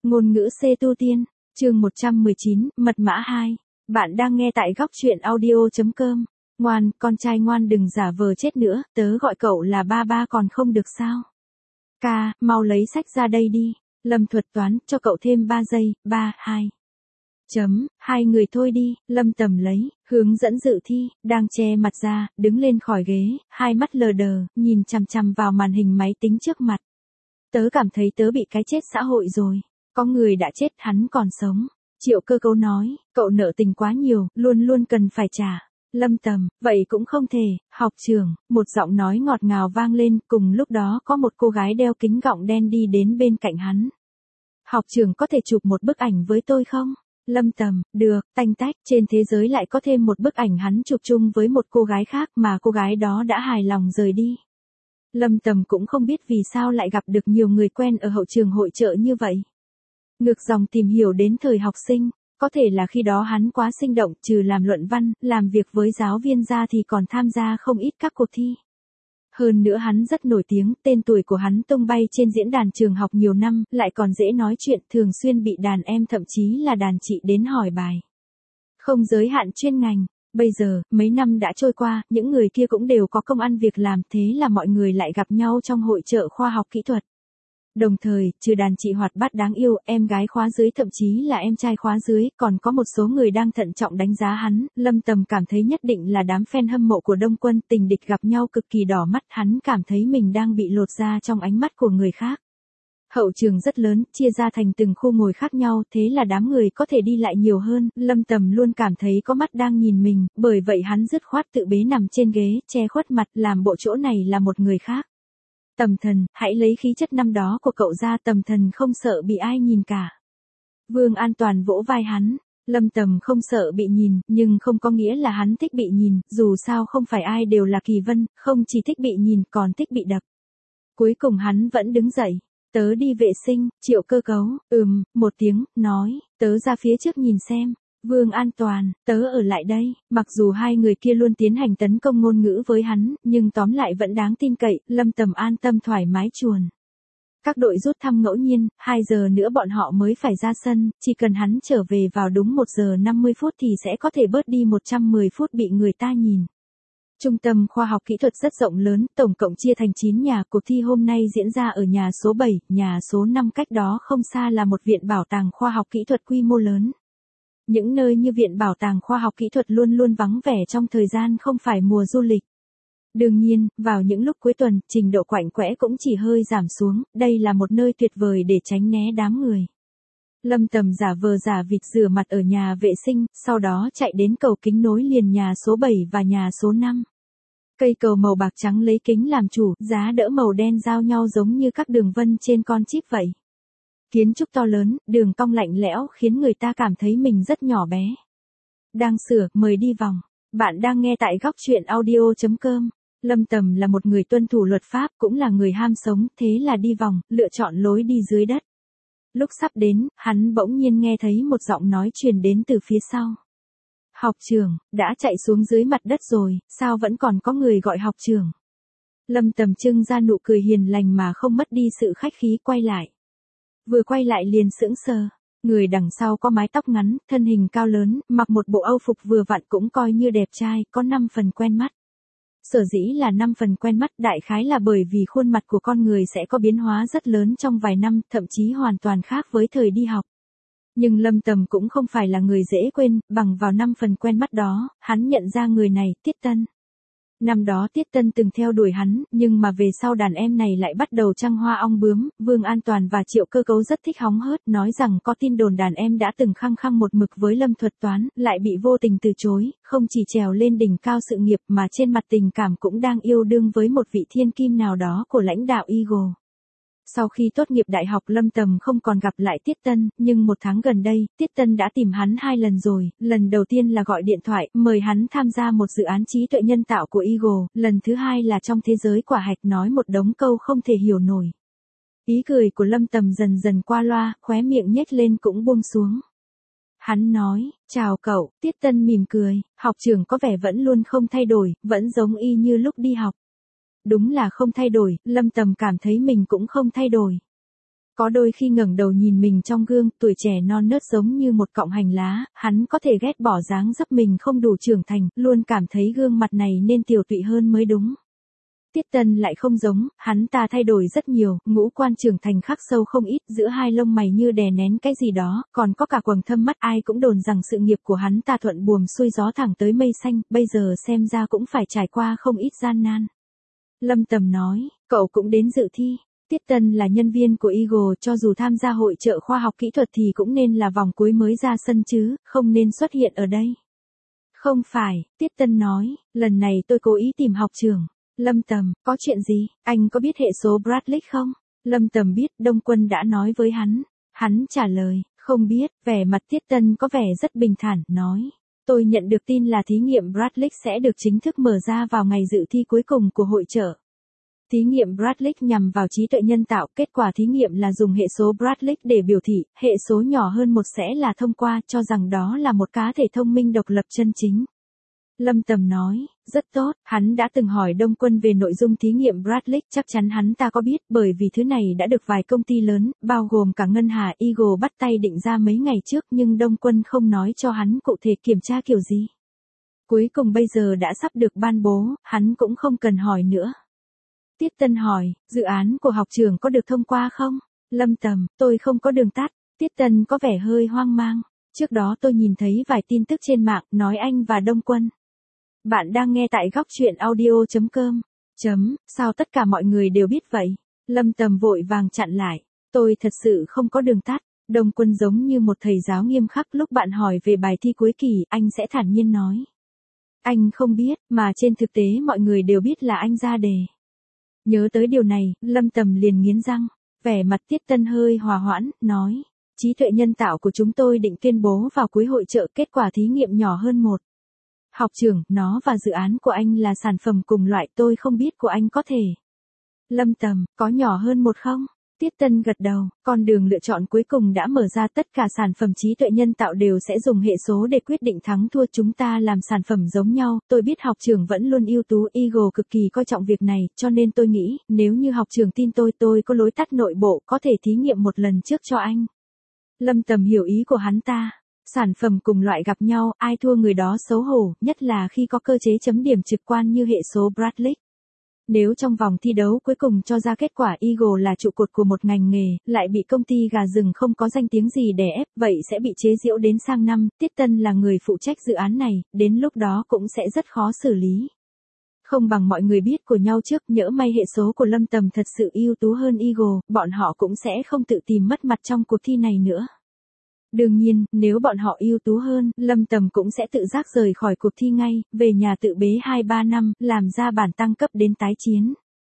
Ngôn ngữ C tu tiên, chương 119, mật mã 2. Bạn đang nghe tại góc truyện audio.com. Ngoan, con trai ngoan đừng giả vờ chết nữa, tớ gọi cậu là ba ba còn không được sao? Ca, mau lấy sách ra đây đi. Lâm thuật toán, cho cậu thêm 3 giây, 3, 2. Hai người thôi đi, Lâm Tầm lấy, hướng dẫn dự thi, đang che mặt ra, đứng lên khỏi ghế, hai mắt lờ đờ, nhìn chằm chằm vào màn hình máy tính trước mặt. Tớ cảm thấy tớ bị cái chết xã hội rồi. Có người đã chết hắn còn sống. Triệu Cơ Cấu nói, cậu nợ tình quá nhiều, luôn luôn cần phải trả. Lâm Tầm, vậy cũng không thể, học trưởng, một giọng nói ngọt ngào vang lên, cùng lúc đó có một cô gái đeo kính gọng đen đi đến bên cạnh hắn. Học trưởng có thể chụp một bức ảnh với tôi không? Lâm Tầm, được, tanh tách, trên thế giới lại có thêm một bức ảnh hắn chụp chung với một cô gái khác mà cô gái đó đã hài lòng rời đi. Lâm Tầm cũng không biết vì sao lại gặp được nhiều người quen ở hậu trường hội chợ như vậy. Ngược dòng tìm hiểu đến thời học sinh, có thể là khi đó hắn quá sinh động, trừ làm luận văn, làm việc với giáo viên ra thì còn tham gia không ít các cuộc thi. Hơn nữa hắn rất nổi tiếng, tên tuổi của hắn tung bay trên diễn đàn trường học nhiều năm, lại còn dễ nói chuyện, thường xuyên bị đàn em thậm chí là đàn chị đến hỏi bài. Không giới hạn chuyên ngành. Bây giờ, mấy năm đã trôi qua, những người kia cũng đều có công ăn việc làm, thế là mọi người lại gặp nhau trong hội chợ khoa học kỹ thuật. Đồng thời, trừ đàn chị hoạt bát đáng yêu, em gái khóa dưới thậm chí là em trai khóa dưới, còn có một số người đang thận trọng đánh giá hắn, Lâm Tầm cảm thấy nhất định là đám fan hâm mộ của Đông Quân, tình địch gặp nhau cực kỳ đỏ mắt, hắn cảm thấy mình đang bị lột ra trong ánh mắt của người khác. Hậu trường rất lớn, chia ra thành từng khu ngồi khác nhau, thế là đám người có thể đi lại nhiều hơn, Lâm Tầm luôn cảm thấy có mắt đang nhìn mình, bởi vậy hắn dứt khoát tự bế nằm trên ghế, che khuất mặt, làm bộ chỗ này là một người khác. Tầm Thần, hãy lấy khí chất năm đó của cậu ra, Tầm Thần không sợ bị ai nhìn cả. Vương An Toàn vỗ vai hắn, Lâm Tầm không sợ bị nhìn, nhưng không có nghĩa là hắn thích bị nhìn, dù sao không phải ai đều là Kỳ Vân, không chỉ thích bị nhìn còn thích bị đập. Cuối cùng hắn vẫn đứng dậy. Tớ đi vệ sinh, Triệu Cơ Cấu, một tiếng, nói, tớ ra phía trước nhìn xem. Vương An Toàn, tớ ở lại đây, mặc dù hai người kia luôn tiến hành tấn công ngôn ngữ với hắn, nhưng tóm lại vẫn đáng tin cậy, Lâm Tầm an tâm thoải mái chuồn. Các đội rút thăm ngẫu nhiên, 2 giờ nữa bọn họ mới phải ra sân, chỉ cần hắn trở về vào đúng 1 giờ 50 phút thì sẽ có thể bớt đi 110 phút bị người ta nhìn. Trung tâm khoa học kỹ thuật rất rộng lớn, tổng cộng chia thành 9 nhà, cuộc thi hôm nay diễn ra ở nhà số 7, nhà số 5 cách đó không xa là một viện bảo tàng khoa học kỹ thuật quy mô lớn. Những nơi như viện bảo tàng khoa học kỹ thuật luôn luôn vắng vẻ trong thời gian không phải mùa du lịch. Đương nhiên, vào những lúc cuối tuần, trình độ quạnh quẽ cũng chỉ hơi giảm xuống, đây là một nơi tuyệt vời để tránh né đám người. Lâm Tầm giả vờ giả vịt rửa mặt ở nhà vệ sinh, sau đó chạy đến cầu kính nối liền nhà số 7 và nhà số 5. Cây cầu màu bạc trắng lấy kính làm chủ, giá đỡ màu đen giao nhau giống như các đường vân trên con chip vậy. Kiến trúc to lớn, đường cong lạnh lẽo khiến người ta cảm thấy mình rất nhỏ bé. Đang sửa, mời đi vòng. Bạn đang nghe tại góc truyện audio.com. Lâm Tầm là một người tuân thủ luật pháp, cũng là người ham sống, thế là đi vòng, lựa chọn lối đi dưới đất. Lúc sắp đến, hắn bỗng nhiên nghe thấy một giọng nói truyền đến từ phía sau. Học trưởng, đã chạy xuống dưới mặt đất rồi, sao vẫn còn có người gọi học trưởng? Lâm Tầm trưng ra nụ cười hiền lành mà không mất đi sự khách khí, quay lại. Vừa quay lại liền sững sờ. Người đằng sau có mái tóc ngắn, thân hình cao lớn, mặc một bộ âu phục vừa vặn cũng coi như đẹp trai, có 5 phần quen mắt. Sở dĩ là 5 phần quen mắt, đại khái là bởi vì khuôn mặt của con người sẽ có biến hóa rất lớn trong vài năm, thậm chí hoàn toàn khác với thời đi học. Nhưng Lâm Tầm cũng không phải là người dễ quên, bằng vào 5 phần quen mắt đó, hắn nhận ra người này, Tiết Tân. Năm đó Tiết Tân từng theo đuổi hắn, nhưng mà về sau đàn em này lại bắt đầu trăng hoa ong bướm, Vương An Toàn và Triệu Cơ Cấu rất thích hóng hớt, nói rằng có tin đồn đàn em đã từng khăng khăng một mực với Lâm Thuật Toán, lại bị vô tình từ chối, không chỉ trèo lên đỉnh cao sự nghiệp mà trên mặt tình cảm cũng đang yêu đương với một vị thiên kim nào đó của lãnh đạo Eagle. Sau khi tốt nghiệp đại học Lâm Tầm không còn gặp lại Tiết Tân, nhưng 1 tháng gần đây, Tiết Tân đã tìm hắn 2 lần rồi, lần đầu tiên là gọi điện thoại, mời hắn tham gia một dự án trí tuệ nhân tạo của Eagle, lần thứ hai là trong thế giới quả hạch nói một đống câu không thể hiểu nổi. Ý cười của Lâm Tầm dần dần qua loa, khóe miệng nhếch lên cũng buông xuống. Hắn nói, chào cậu, Tiết Tân mỉm cười, học trưởng có vẻ vẫn luôn không thay đổi, vẫn giống y như lúc đi học. Đúng là không thay đổi, Lâm Tầm cảm thấy mình cũng không thay đổi. Có đôi khi ngẩng đầu nhìn mình trong gương, tuổi trẻ non nớt giống như một cọng hành lá, hắn có thể ghét bỏ dáng dấp mình không đủ trưởng thành, luôn cảm thấy gương mặt này nên tiều tụy hơn mới đúng. Tiết Tân lại không giống, hắn ta thay đổi rất nhiều, ngũ quan trưởng thành khắc sâu không ít, giữa hai lông mày như đè nén cái gì đó, còn có cả quầng thâm mắt, ai cũng đồn rằng sự nghiệp của hắn ta thuận buồm xuôi gió thẳng tới mây xanh, bây giờ xem ra cũng phải trải qua không ít gian nan. Lâm Tầm nói, cậu cũng đến dự thi. Tiết Tân là nhân viên của Eagle, cho dù tham gia hội chợ khoa học kỹ thuật thì cũng nên là vòng cuối mới ra sân chứ, không nên xuất hiện ở đây. Không phải, Tiết Tân nói, lần này tôi cố ý tìm học trường. Lâm Tầm, có chuyện gì, anh có biết hệ số Bradley không? Lâm Tầm biết, Đông Quân đã nói với hắn. Hắn trả lời, không biết, vẻ mặt Tiết Tân có vẻ rất bình thản, nói. Tôi nhận được tin là thí nghiệm Bradley sẽ được chính thức mở ra vào ngày dự thi cuối cùng của hội chợ. Thí nghiệm Bradley nhằm vào trí tuệ nhân tạo, kết quả thí nghiệm là dùng hệ số Bradley để biểu thị, hệ số nhỏ hơn một sẽ là thông qua, cho rằng đó là một cá thể thông minh độc lập chân chính. Lâm Tầm nói, rất tốt, hắn đã từng hỏi Đông Quân về nội dung thí nghiệm Bradley, chắc chắn hắn ta có biết, bởi vì thứ này đã được vài công ty lớn, bao gồm cả ngân hà Eagle bắt tay định ra mấy ngày trước, nhưng Đông Quân không nói cho hắn cụ thể kiểm tra kiểu gì. Cuối cùng bây giờ đã sắp được ban bố, hắn cũng không cần hỏi nữa. Tiết Tân hỏi, dự án của học trường có được thông qua không? Lâm Tầm, tôi không có đường tắt. Tiết Tân có vẻ hơi hoang mang. Trước đó tôi nhìn thấy vài tin tức trên mạng, nói anh và Đông Quân. Bạn đang nghe tại góc chuyện audio.com. Sao tất cả mọi người đều biết vậy? Lâm Tầm vội vàng chặn lại. Tôi thật sự không có đường tắt. Đông Quân giống như một thầy giáo nghiêm khắc, lúc bạn hỏi về bài thi cuối kỳ, anh sẽ thản nhiên nói. Anh không biết, mà trên thực tế mọi người đều biết là anh ra đề. Nhớ tới điều này, Lâm Tầm liền nghiến răng. Vẻ mặt Tiết Tân hơi hòa hoãn, nói. Trí tuệ nhân tạo của chúng tôi định tuyên bố vào cuối hội chợ kết quả thí nghiệm nhỏ hơn một. Học trưởng, nó và dự án của anh là sản phẩm cùng loại, tôi không biết của anh có thể. Lâm Tầm, có nhỏ hơn một không? Tiết Tân gật đầu, con đường lựa chọn cuối cùng đã mở ra, tất cả sản phẩm trí tuệ nhân tạo đều sẽ dùng hệ số để quyết định thắng thua, chúng ta làm sản phẩm giống nhau, tôi biết học trưởng vẫn luôn ưu tú, Eagle cực kỳ coi trọng việc này, cho nên tôi nghĩ, nếu như học trưởng tin tôi có lối tắt nội bộ, có thể thí nghiệm một lần trước cho anh. Lâm Tầm hiểu ý của hắn ta. Sản phẩm cùng loại gặp nhau, ai thua người đó xấu hổ, nhất là khi có cơ chế chấm điểm trực quan như hệ số Bradley. Nếu trong vòng thi đấu cuối cùng cho ra kết quả Eagle là trụ cột của một ngành nghề, lại bị công ty gà rừng không có danh tiếng gì đè ép, vậy sẽ bị chế giễu đến sang năm. Tiết Tân là người phụ trách dự án này, đến lúc đó cũng sẽ rất khó xử lý. Không bằng mọi người biết của nhau trước, nhỡ may hệ số của Lâm Tầm thật sự ưu tú hơn Eagle, bọn họ cũng sẽ không tự tìm mất mặt trong cuộc thi này nữa. Đương nhiên, nếu bọn họ ưu tú hơn, Lâm Tầm cũng sẽ tự giác rời khỏi cuộc thi ngay, về nhà tự bế 2-3 năm, làm ra bản tăng cấp đến tái chiến.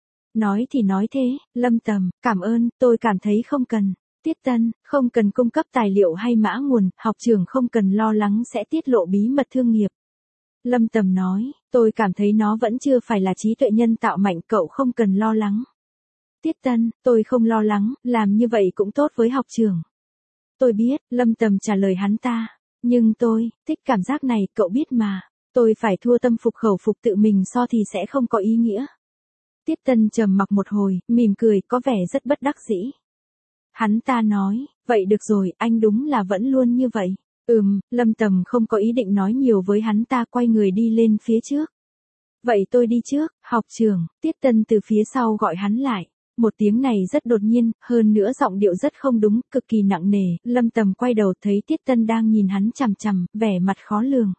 Nói thì nói thế, Lâm Tầm, cảm ơn, tôi cảm thấy không cần. Tiết Tân, không cần cung cấp tài liệu hay mã nguồn, học trường không cần lo lắng sẽ tiết lộ bí mật thương nghiệp. Lâm Tầm nói, tôi cảm thấy nó vẫn chưa phải là trí tuệ nhân tạo mạnh, cậu không cần lo lắng. Tiết Tân, tôi không lo lắng, làm như vậy cũng tốt với học trường. Tôi biết, Lâm Tầm trả lời hắn ta. Nhưng tôi, thích cảm giác này, cậu biết mà. Tôi phải thua tâm phục khẩu phục tự mình so thì sẽ không có ý nghĩa. Tiết Tân trầm mặc một hồi, mỉm cười, có vẻ rất bất đắc dĩ. Hắn ta nói, vậy được rồi, anh đúng là vẫn luôn như vậy. Lâm Tầm không có ý định nói nhiều với hắn ta, quay người đi lên phía trước. Vậy tôi đi trước, học trường. Tiết Tân từ phía sau gọi hắn lại. Một tiếng này rất đột nhiên, hơn nữa giọng điệu rất không đúng, cực kỳ nặng nề. Lâm Tầm quay đầu thấy Tiết Tân đang nhìn hắn chằm chằm, vẻ mặt khó lường.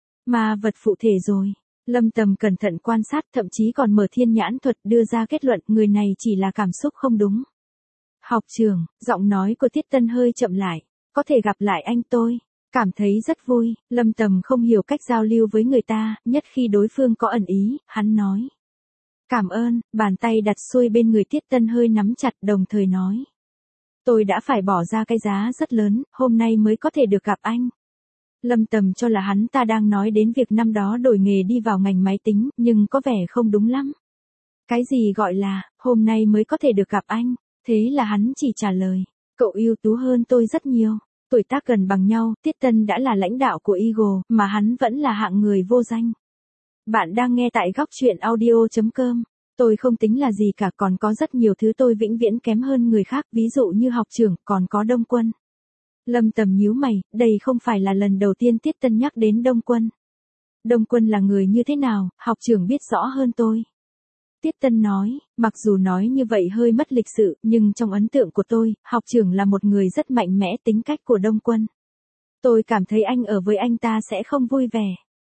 Mà vật phụ thể rồi. Lâm Tầm cẩn thận quan sát, thậm chí còn mở thiên nhãn thuật, đưa ra kết luận người này chỉ là cảm xúc không đúng. Học trường, giọng nói của Tiết Tân hơi chậm lại. Có thể gặp lại anh tôi. Cảm thấy rất vui. Lâm Tầm không hiểu cách giao lưu với người ta, nhất khi đối phương có ẩn ý, hắn nói. Cảm ơn, bàn tay đặt xuôi bên người Tiết Tân hơi nắm chặt, đồng thời nói. Tôi đã phải bỏ ra cái giá rất lớn, hôm nay mới có thể được gặp anh. Lâm Tầm cho là hắn ta đang nói đến việc năm đó đổi nghề đi vào ngành máy tính, nhưng có vẻ không đúng lắm. Cái gì gọi là, hôm nay mới có thể được gặp anh, thế là hắn chỉ trả lời, cậu ưu tú hơn tôi rất nhiều. Tuổi tác gần bằng nhau, Tiết Tân đã là lãnh đạo của Eagle, mà hắn vẫn là hạng người vô danh. Bạn đang nghe tại góc chuyện audio.com. Tôi không tính là gì cả, còn có rất nhiều thứ tôi vĩnh viễn kém hơn người khác, ví dụ như học trưởng, còn có Đông Quân. Lâm Tầm nhíu mày, đây không phải là lần đầu tiên Tiết Tân nhắc đến Đông Quân. Đông Quân là người như thế nào, học trưởng biết rõ hơn tôi. Tiết Tân nói, mặc dù nói như vậy hơi mất lịch sự, nhưng trong ấn tượng của tôi, học trưởng là một người rất mạnh mẽ. Tính cách của Đông Quân, tôi cảm thấy anh ở với anh ta sẽ không vui vẻ.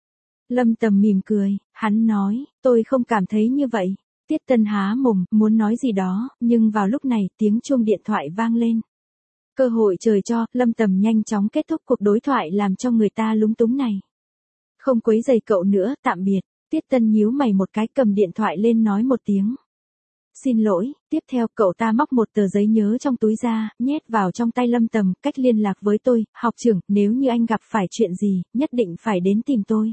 Lâm Tầm mỉm cười, hắn nói, tôi không cảm thấy như vậy. Tiết Tân há mồm, muốn nói gì đó, nhưng vào lúc này, tiếng chuông điện thoại vang lên. Cơ hội trời cho, Lâm Tầm nhanh chóng kết thúc cuộc đối thoại làm cho người ta lúng túng này. Không quấy rầy cậu nữa, tạm biệt. Tiết Tân nhíu mày một cái, cầm điện thoại lên nói một tiếng. Xin lỗi. Tiếp theo cậu ta móc một tờ giấy nhớ trong túi ra, nhét vào trong tay Lâm Tầm, cách liên lạc với tôi, học trưởng, nếu như anh gặp phải chuyện gì, nhất định phải đến tìm tôi.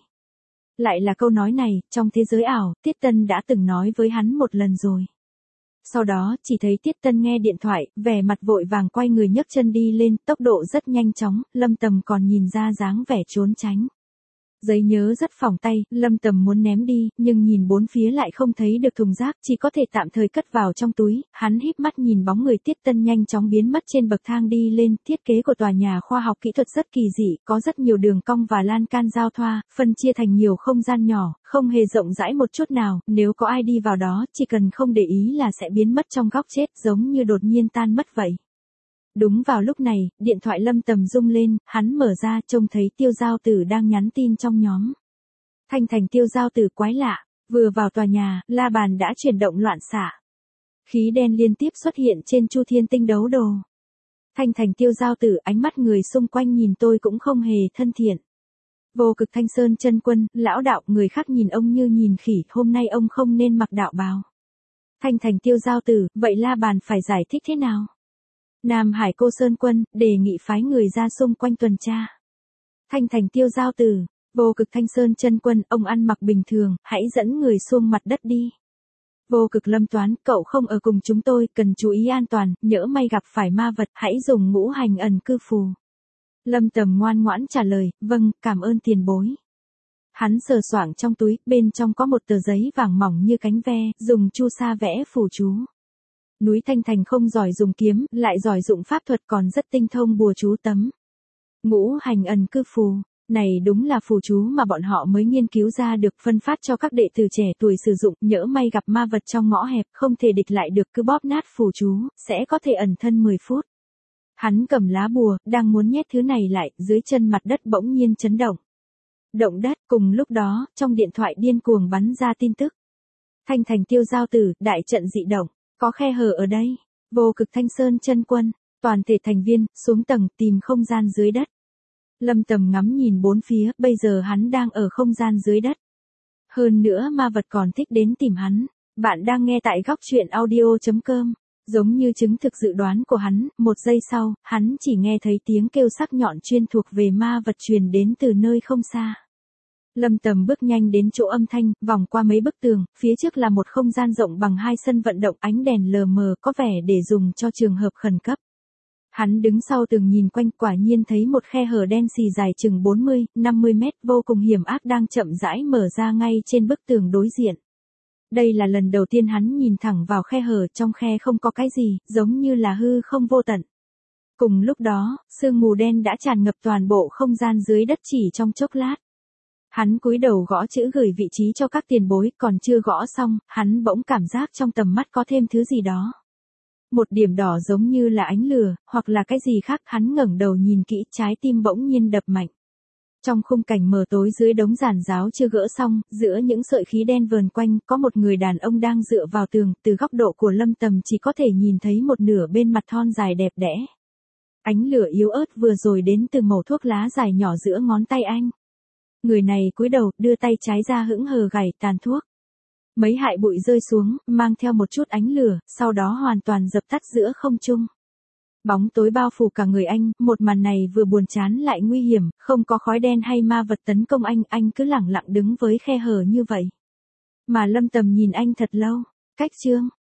Lại là câu nói này, trong thế giới ảo, Tiết Tân đã từng nói với hắn một lần rồi. Sau đó, chỉ thấy Tiết Tân nghe điện thoại, vẻ mặt vội vàng quay người nhấc chân đi lên, tốc độ rất nhanh chóng, Lâm Tầm còn nhìn ra dáng vẻ trốn tránh. Giấy nhớ rất phỏng tay, Lâm Tầm muốn ném đi, nhưng nhìn bốn phía lại không thấy được thùng rác, chỉ có thể tạm thời cất vào trong túi. Hắn híp mắt nhìn bóng người Tiết Tân nhanh chóng biến mất trên bậc thang đi lên. Thiết kế của tòa nhà khoa học kỹ thuật rất kỳ dị, có rất nhiều đường cong và lan can giao thoa, phân chia thành nhiều không gian nhỏ, không hề rộng rãi một chút nào. Nếu có ai đi vào đó, chỉ cần không để ý là sẽ biến mất trong góc chết, giống như đột nhiên tan mất vậy. Đúng vào lúc này, điện thoại Lâm Tầm rung lên, hắn mở ra trông thấy Tiêu Giao Tử đang nhắn tin trong nhóm. Thanh Thành, Tiêu Giao Tử quái lạ, vừa vào tòa nhà, la bàn đã chuyển động loạn xạ. Khí đen liên tiếp xuất hiện trên Chu Thiên Tinh đấu đồ. Thanh Thành, Tiêu Giao Tử, ánh mắt người xung quanh nhìn tôi cũng không hề thân thiện. Vô Cực Thanh Sơn Chân Quân, lão đạo, người khác nhìn ông như nhìn khỉ, hôm nay ông không nên mặc đạo bào. Thanh Thành, Tiêu Giao Tử, vậy la bàn phải giải thích thế nào? Nam Hải Cô Sơn Quân, đề nghị phái người ra xung quanh tuần tra. Thanh Thành, Tiêu Giao Tử, Vô Cực Thanh Sơn Chân Quân, ông ăn mặc bình thường, hãy dẫn người xuống mặt đất đi. Vô Cực Lâm Toán, cậu không ở cùng chúng tôi, cần chú ý an toàn, nhỡ may gặp phải ma vật, hãy dùng ngũ hành ẩn cư phù. Lâm Tầm ngoan ngoãn trả lời, vâng, cảm ơn tiền bối. Hắn sờ soạng trong túi, bên trong có một tờ giấy vàng mỏng như cánh ve, dùng chu sa vẽ phù chú. Núi Thanh Thành không giỏi dùng kiếm, lại giỏi dụng pháp thuật, còn rất tinh thông bùa chú tấm. Ngũ hành ẩn cư phù, này đúng là phù chú mà bọn họ mới nghiên cứu ra được, phân phát cho các đệ tử trẻ tuổi sử dụng, nhỡ may gặp ma vật trong ngõ hẹp, không thể địch lại được, cứ bóp nát phù chú, sẽ có thể ẩn thân 10 phút. Hắn cầm lá bùa, đang muốn nhét thứ này lại, dưới chân mặt đất bỗng nhiên chấn động. Động đất, cùng lúc đó, trong điện thoại điên cuồng bắn ra tin tức. Thanh Thành, Tiêu Giao Tử, đại trận dị động. Có khe hở ở đây. Vô Cực Thanh Sơn Chân Quân, toàn thể thành viên, xuống tầng, tìm không gian dưới đất. Lâm Tầm ngắm nhìn bốn phía, bây giờ hắn đang ở không gian dưới đất. Hơn nữa ma vật còn thích đến tìm hắn. Bạn đang nghe tại góc truyện audio.com. Giống như chứng thực dự đoán của hắn, một giây sau, hắn chỉ nghe thấy tiếng kêu sắc nhọn chuyên thuộc về ma vật truyền đến từ nơi không xa. Lâm Tầm bước nhanh đến chỗ âm thanh, vòng qua mấy bức tường, phía trước là một không gian rộng bằng 2 sân vận động, ánh đèn lờ mờ, có vẻ để dùng cho trường hợp khẩn cấp. Hắn đứng sau tường nhìn quanh, quả nhiên thấy một khe hở đen xì dài chừng 40-50 mét, vô cùng hiểm ác đang chậm rãi mở ra ngay trên bức tường đối diện. Đây là lần đầu tiên hắn nhìn thẳng vào khe hở, trong khe không có cái gì, giống như là hư không vô tận. Cùng lúc đó, sương mù đen đã tràn ngập toàn bộ không gian dưới đất chỉ trong chốc lát. Hắn cúi đầu gõ chữ gửi vị trí cho các tiền bối, còn chưa gõ xong, hắn bỗng cảm giác trong tầm mắt có thêm thứ gì đó. Một điểm đỏ giống như là ánh lửa, hoặc là cái gì khác, hắn ngẩng đầu nhìn kỹ, trái tim bỗng nhiên đập mạnh. Trong khung cảnh mờ tối dưới đống giàn giáo chưa gỡ xong, giữa những sợi khí đen vờn quanh, có một người đàn ông đang dựa vào tường, từ góc độ của Lâm Tầm chỉ có thể nhìn thấy một nửa bên mặt thon dài đẹp đẽ. Ánh lửa yếu ớt vừa rồi đến từ mẩu thuốc lá dài nhỏ giữa ngón tay anh. Người này cúi đầu, đưa tay trái ra hững hờ gảy tàn thuốc. Mấy hại bụi rơi xuống, mang theo một chút ánh lửa, sau đó hoàn toàn dập tắt giữa không trung. Bóng tối bao phủ cả người anh, một màn này vừa buồn chán lại nguy hiểm, không có khói đen hay ma vật tấn công anh cứ lẳng lặng đứng với khe hở như vậy. Mà Lâm Tầm nhìn anh thật lâu. Cách chương